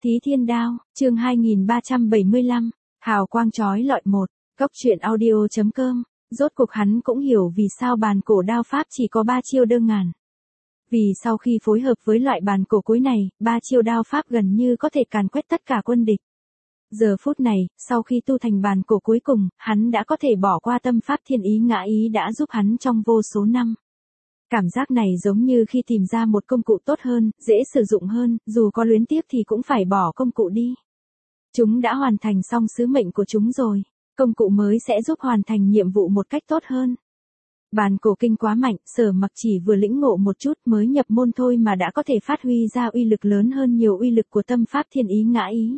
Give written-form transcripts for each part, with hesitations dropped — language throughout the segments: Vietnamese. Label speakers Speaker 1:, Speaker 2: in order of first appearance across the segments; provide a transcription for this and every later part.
Speaker 1: Thí Thiên Đao, chương 2375, hào quang chói lọi một, góc truyện audio.com, rốt cuộc hắn cũng hiểu vì sao bàn cổ đao pháp chỉ có 3 chiêu đơn ngàn. Vì sau khi phối hợp với loại bàn cổ cuối này, 3 chiêu đao pháp gần như có thể càn quét tất cả quân địch. Giờ phút này, sau khi tu thành bàn cổ cuối cùng, hắn đã có thể bỏ qua tâm pháp thiên ý ngã ý đã giúp hắn trong vô số năm. Cảm giác này giống như khi tìm ra một công cụ tốt hơn, dễ sử dụng hơn, dù có luyến tiếc thì cũng phải bỏ công cụ đi. Chúng đã hoàn thành xong sứ mệnh của chúng rồi, công cụ mới sẽ giúp hoàn thành nhiệm vụ một cách tốt hơn. Bàn cổ kinh quá mạnh, Sở Mặc chỉ vừa lĩnh ngộ một chút mới nhập môn thôi mà đã có thể phát huy ra uy lực lớn hơn nhiều uy lực của tâm pháp thiên ý ngã ý.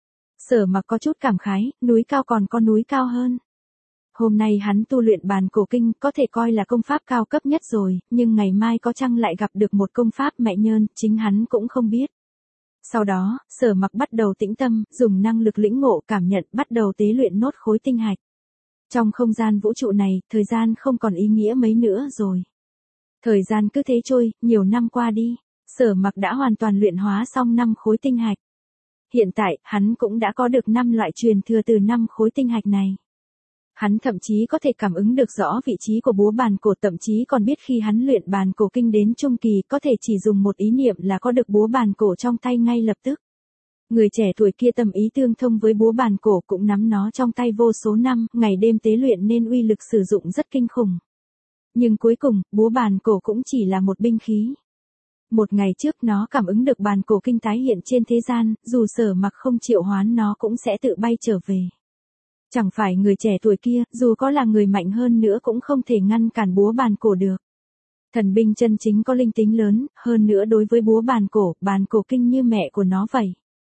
Speaker 1: Sở Mặc có chút cảm khái, núi cao còn có núi cao hơn. Hôm nay hắn tu luyện bàn cổ kinh có thể coi là công pháp cao cấp nhất rồi, nhưng ngày mai có chăng lại gặp được một công pháp mẹ nhơn, chính hắn cũng không biết. Sau đó, Sở Mặc bắt đầu tĩnh tâm, dùng năng lực lĩnh ngộ cảm nhận bắt đầu tế luyện nốt khối tinh hạch. Trong không gian vũ trụ này, thời gian không còn ý nghĩa mấy nữa rồi. Thời gian cứ thế trôi, nhiều năm qua đi, Sở Mặc đã hoàn toàn luyện hóa xong 5 khối tinh hạch. Hiện tại, hắn cũng đã có được 5 loại truyền thừa từ 5 khối tinh hạch này. Hắn thậm chí có thể cảm ứng được rõ vị trí của búa bàn cổ, thậm chí còn biết khi hắn luyện bàn cổ kinh đến trung kỳ có thể chỉ dùng một ý niệm là có được búa bàn cổ trong tay ngay lập tức. Người trẻ tuổi kia tâm ý tương thông với búa bàn cổ cũng nắm nó trong tay vô số năm, ngày đêm tế luyện nên uy lực sử dụng rất kinh khủng. Nhưng cuối cùng, búa bàn cổ cũng chỉ là một binh khí. Một ngày trước nó cảm ứng được bàn cổ kinh tái hiện trên thế gian, dù Sở Mặc không triệu hoán nó cũng sẽ tự bay trở về. Chẳng phải người trẻ tuổi kia, dù có là người mạnh hơn nữa cũng không thể ngăn cản búa bàn cổ được. Thần binh chân chính có linh tính lớn, hơn nữa đối với búa bàn cổ kinh như mẹ của nó vậy.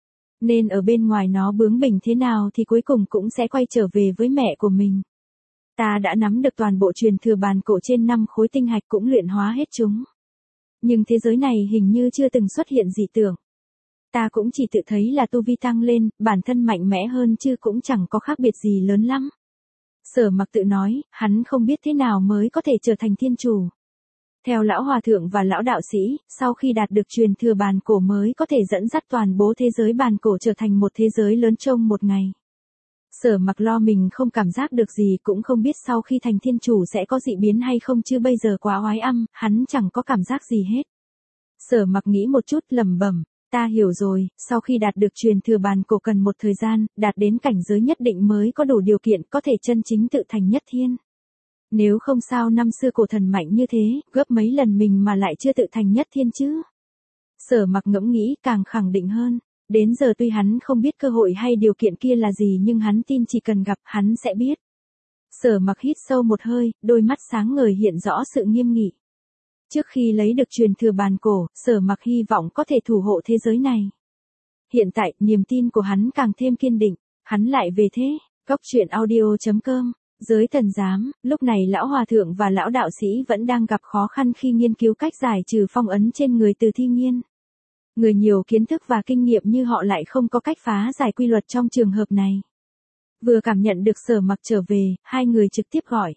Speaker 1: Nên ở bên ngoài nó bướng bỉnh thế nào thì cuối cùng cũng sẽ quay trở về với mẹ của mình. Ta đã nắm được toàn bộ truyền thừa bàn cổ trên 5 khối tinh hạch cũng luyện hóa hết chúng. Nhưng thế giới này hình như chưa từng xuất hiện dị tưởng. Ta cũng chỉ tự thấy là tu vi tăng lên, bản thân mạnh mẽ hơn chứ cũng chẳng có khác biệt gì lớn lắm. Sở Mặc tự nói, hắn không biết thế nào mới có thể trở thành thiên chủ. Theo lão hòa thượng và lão đạo sĩ, sau khi đạt được truyền thừa bàn cổ mới có thể dẫn dắt toàn bộ thế giới bàn cổ trở thành một thế giới lớn trong một ngày. Sở Mặc lo mình không cảm giác được gì cũng không biết sau khi thành thiên chủ sẽ có dị biến hay không chứ bây giờ quá oái âm, hắn chẳng có cảm giác gì hết. Sở Mặc nghĩ một chút lẩm bẩm. Ta hiểu rồi, sau khi đạt được truyền thừa bàn cổ cần một thời gian, đạt đến cảnh giới nhất định mới có đủ điều kiện có thể chân chính tự thành nhất thiên. Nếu không sao năm xưa cổ thần mạnh như thế, gấp mấy lần mình mà lại chưa tự thành nhất thiên chứ. Sở Mặc ngẫm nghĩ càng khẳng định hơn, đến giờ tuy hắn không biết cơ hội hay điều kiện kia là gì nhưng hắn tin chỉ cần gặp hắn sẽ biết. Sở Mặc hít sâu một hơi, đôi mắt sáng ngời hiện rõ sự nghiêm nghị. Trước khi lấy được truyền thừa bàn cổ, Sở Mặc hy vọng có thể thủ hộ thế giới này. Hiện tại, niềm tin của hắn càng thêm kiên định, hắn lại về thế, góc truyện audio.com, giới thần giám, lúc này lão hòa thượng và lão đạo sĩ vẫn đang gặp khó khăn khi nghiên cứu cách giải trừ phong ấn trên người Từ Thi Nghiên. Người nhiều kiến thức và kinh nghiệm như họ lại không có cách phá giải quy luật trong trường hợp này. Vừa cảm nhận được Sở Mặc trở về, hai người trực tiếp gọi.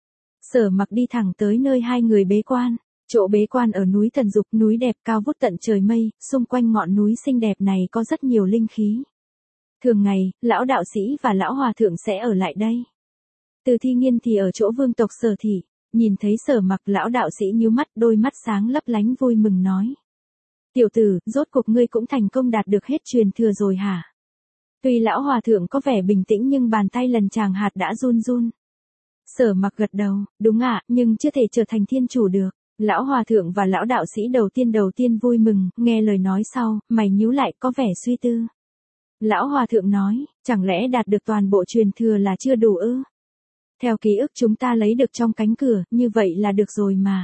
Speaker 1: Sở Mặc đi thẳng tới nơi hai người bế quan. Chỗ bế quan ở núi Thần Dục, núi đẹp cao vút tận trời mây, xung quanh ngọn núi xinh đẹp này có rất nhiều linh khí. Thường ngày, lão đạo sĩ và lão hòa thượng sẽ ở lại đây. Từ Thi Nghiên thì ở chỗ vương tộc Sở Thị, nhìn thấy Sở Mặc lão đạo sĩ nhíu mắt, đôi mắt sáng lấp lánh vui mừng nói. Tiểu tử, rốt cuộc ngươi cũng thành công đạt được hết truyền thừa rồi hả? Tuy lão hòa thượng có vẻ bình tĩnh nhưng bàn tay lần chàng hạt đã run run. Sở Mặc gật đầu, đúng ạ, nhưng chưa thể trở thành thiên chủ được. Lão hòa thượng và lão đạo sĩ đầu tiên vui mừng, nghe lời nói sau, mày nhíu lại có vẻ suy tư. Lão hòa thượng nói, chẳng lẽ đạt được toàn bộ truyền thừa là chưa đủ ư? Theo ký ức chúng ta lấy được trong cánh cửa, như vậy là được rồi mà.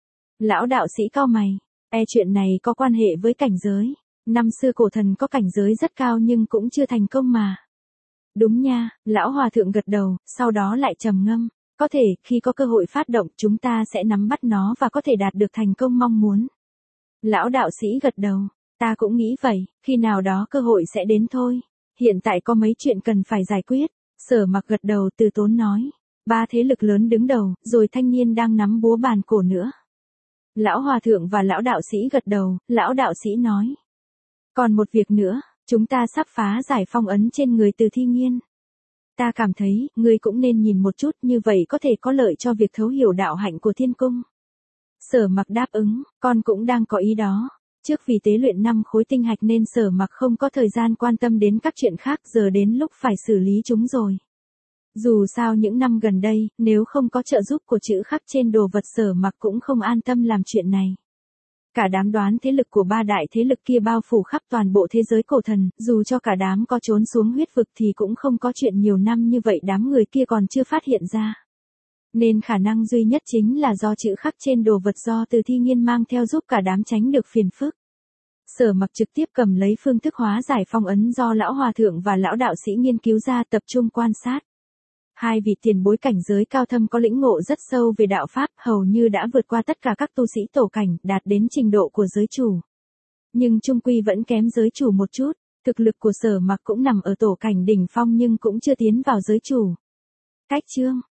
Speaker 1: Lão đạo sĩ cau mày, chuyện này có quan hệ với cảnh giới. Năm xưa cổ thần có cảnh giới rất cao nhưng cũng chưa thành công mà. Đúng nha, lão hòa thượng gật đầu, sau đó lại trầm ngâm. Có thể, khi có cơ hội phát động chúng ta sẽ nắm bắt nó và có thể đạt được thành công mong muốn. Lão đạo sĩ gật đầu, ta cũng nghĩ vậy, khi nào đó cơ hội sẽ đến thôi. Hiện tại có mấy chuyện cần phải giải quyết. Sở Mặc gật đầu từ tốn nói. 3 thế lực lớn đứng đầu, rồi thanh niên đang nắm búa bàn cổ nữa. Lão hòa thượng và lão đạo sĩ gật đầu, lão đạo sĩ nói. Còn một việc nữa, Chúng ta sắp phá giải phong ấn trên người Từ Thi Nghiên. Ta cảm thấy, ngươi cũng nên nhìn một chút, như vậy có thể có lợi cho việc thấu hiểu đạo hạnh của thiên cung. Sở Mặc đáp ứng, con cũng đang có ý đó. Trước vì tế luyện 5 khối tinh hạch nên Sở Mặc không có thời gian quan tâm đến các chuyện khác, giờ đến lúc phải xử lý chúng rồi. Dù sao những năm gần đây, nếu không có trợ giúp của chữ khắc trên đồ vật Sở Mặc cũng không an tâm làm chuyện này. Cả đám đoán thế lực của 3 đại thế lực kia bao phủ khắp toàn bộ thế giới cổ thần, dù cho cả đám có trốn xuống huyết vực thì cũng không có chuyện nhiều năm như vậy đám người kia còn chưa phát hiện ra. Nên khả năng duy nhất chính là do chữ khắc trên đồ vật do Từ Thi Nghiên mang theo giúp cả đám tránh được phiền phức. Sở Mặc trực tiếp cầm lấy phương thức hóa giải phong ấn do lão hòa thượng và lão đạo sĩ nghiên cứu ra, tập trung quan sát. Hai vị tiền bối cảnh giới cao thâm có lĩnh ngộ rất sâu về đạo pháp, hầu như đã vượt qua tất cả các tu sĩ tổ cảnh, đạt đến trình độ của giới chủ. Nhưng chung quy vẫn kém giới chủ một chút, thực lực của Sở Mặc cũng nằm ở tổ cảnh đỉnh phong nhưng cũng chưa tiến vào giới chủ. Cách chương